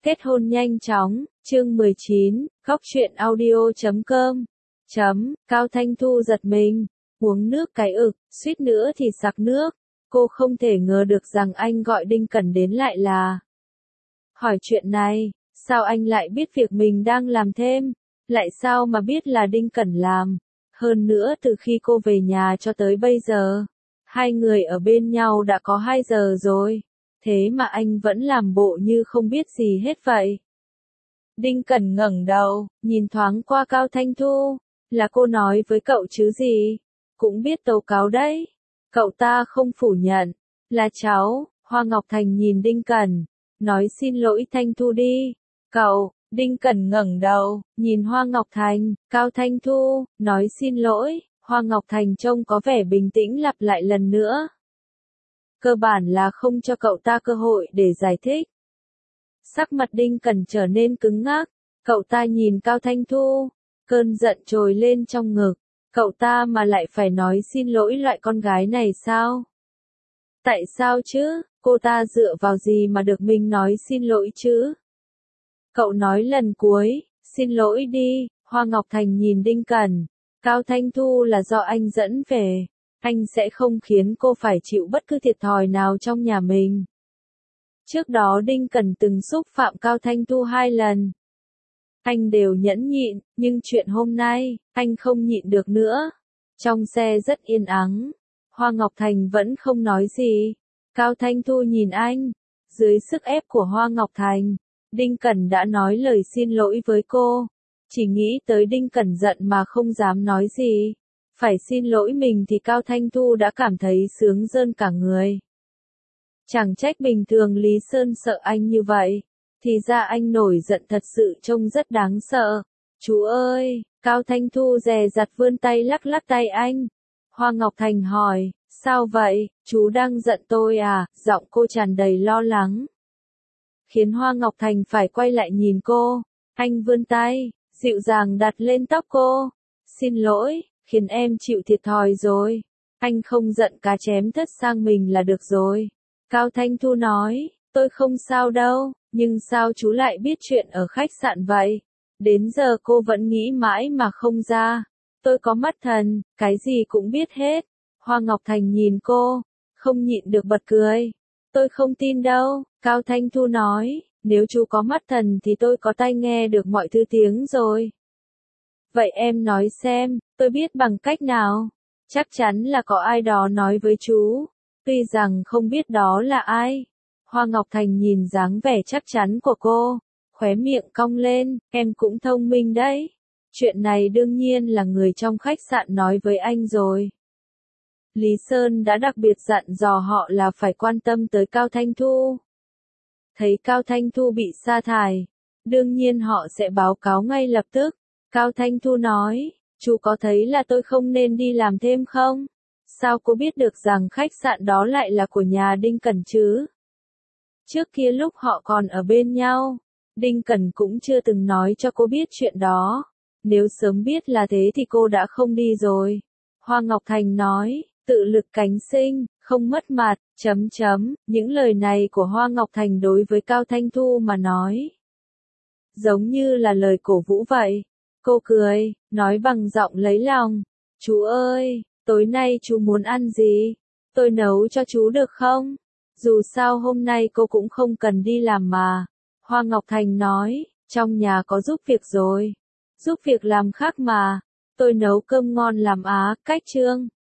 Kết hôn nhanh chóng, chương 19, góc truyện audio.com. Cao Thanh Thu giật mình, uống nước cái ực, suýt nữa thì sặc nước. Cô không thể ngờ được rằng anh gọi Đinh Cẩn đến lại là hỏi chuyện này, sao anh lại biết việc mình đang làm thêm, lại sao mà biết là Đinh Cẩn làm. Hơn nữa từ khi cô về nhà cho tới bây giờ, hai người ở bên nhau đã có 2 giờ rồi. Thế mà anh vẫn làm bộ như không biết gì hết vậy. Đinh Cẩn ngẩng đầu, nhìn thoáng qua Cao Thanh Thu, là cô nói với cậu chứ gì, cũng biết tố cáo đấy. Cậu ta không phủ nhận, là cháu. Hoa Ngọc Thành nhìn Đinh Cẩn, nói xin lỗi Thanh Thu đi. Cậu, Đinh Cẩn ngẩng đầu, nhìn Hoa Ngọc Thành, Cao Thanh Thu, nói xin lỗi. Hoa Ngọc Thành trông có vẻ bình tĩnh lặp lại lần nữa. Cơ bản là không cho cậu ta cơ hội để giải thích. Sắc mặt Đinh Cẩn trở nên cứng ngắc, cậu ta nhìn Cao Thanh Thu, cơn giận trồi lên trong ngực, cậu ta mà lại phải nói xin lỗi loại con gái này sao? Tại sao chứ, cô ta dựa vào gì mà được mình nói xin lỗi chứ? Cậu nói lần cuối, xin lỗi đi. Hoa Ngọc Thành nhìn Đinh Cẩn, Cao Thanh Thu là do anh dẫn về. Anh sẽ không khiến cô phải chịu bất cứ thiệt thòi nào trong nhà mình. Trước đó Đinh Cẩn từng xúc phạm Cao Thanh Thu 2 lần. Anh đều nhẫn nhịn, nhưng chuyện hôm nay, anh không nhịn được nữa. Trong xe rất yên ắng, Hoa Ngọc Thành vẫn không nói gì. Cao Thanh Thu nhìn anh, dưới sức ép của Hoa Ngọc Thành, Đinh Cẩn đã nói lời xin lỗi với cô. Chỉ nghĩ tới Đinh Cẩn giận mà không dám nói gì. Phải xin lỗi mình thì Cao Thanh Thu đã cảm thấy sướng rơn cả người. Chẳng trách bình thường Lý Sơn sợ anh như vậy. Thì ra anh nổi giận thật sự trông rất đáng sợ. Chú ơi, Cao Thanh Thu dè dặt vươn tay lắc lắc tay anh. Hoa Ngọc Thành hỏi, sao vậy, chú đang giận tôi à? Giọng cô tràn đầy lo lắng. Khiến Hoa Ngọc Thành phải quay lại nhìn cô. Anh vươn tay, dịu dàng đặt lên tóc cô. Xin lỗi, khiến em chịu thiệt thòi rồi. Anh không giận cá chém thất sang mình là được rồi. Cao Thanh Thu nói, tôi không sao đâu, nhưng sao chú lại biết chuyện ở khách sạn vậy? Đến giờ cô vẫn nghĩ mãi mà không ra. Tôi có mắt thần, cái gì cũng biết hết. Hoa Ngọc Thành nhìn cô, không nhịn được bật cười. Tôi không tin đâu. Cao Thanh Thu nói, nếu chú có mắt thần thì tôi có tai nghe được mọi thứ tiếng rồi. Vậy em nói xem, tôi biết bằng cách nào? Chắc chắn là có ai đó nói với chú. Tuy rằng không biết đó là ai. Hoa Ngọc Thành nhìn dáng vẻ chắc chắn của cô, khóe miệng cong lên, em cũng thông minh đấy. Chuyện này đương nhiên là người trong khách sạn nói với anh rồi. Lý Sơn đã đặc biệt dặn dò họ là phải quan tâm tới Cao Thanh Thu. Thấy Cao Thanh Thu bị sa thải, đương nhiên họ sẽ báo cáo ngay lập tức. Cao Thanh Thu nói, chú có thấy là tôi không nên đi làm thêm không? Sao cô biết được rằng khách sạn đó lại là của nhà Đinh Cẩn chứ? Trước kia lúc họ còn ở bên nhau, Đinh Cẩn cũng chưa từng nói cho cô biết chuyện đó. Nếu sớm biết là thế thì cô đã không đi rồi. Hoa Ngọc Thành nói, tự lực cánh sinh, không mất mặt, . Những lời này của Hoa Ngọc Thành đối với Cao Thanh Thu mà nói, giống như là lời cổ vũ vậy. Cô cười, nói bằng giọng lấy lòng, chú ơi, tối nay chú muốn ăn gì? Tôi nấu cho chú được không? Dù sao hôm nay cô cũng không cần đi làm mà. Hoa Ngọc Thành nói, trong nhà có giúp việc rồi. Giúp việc làm khác mà. Tôi nấu cơm ngon làm á, cách trương.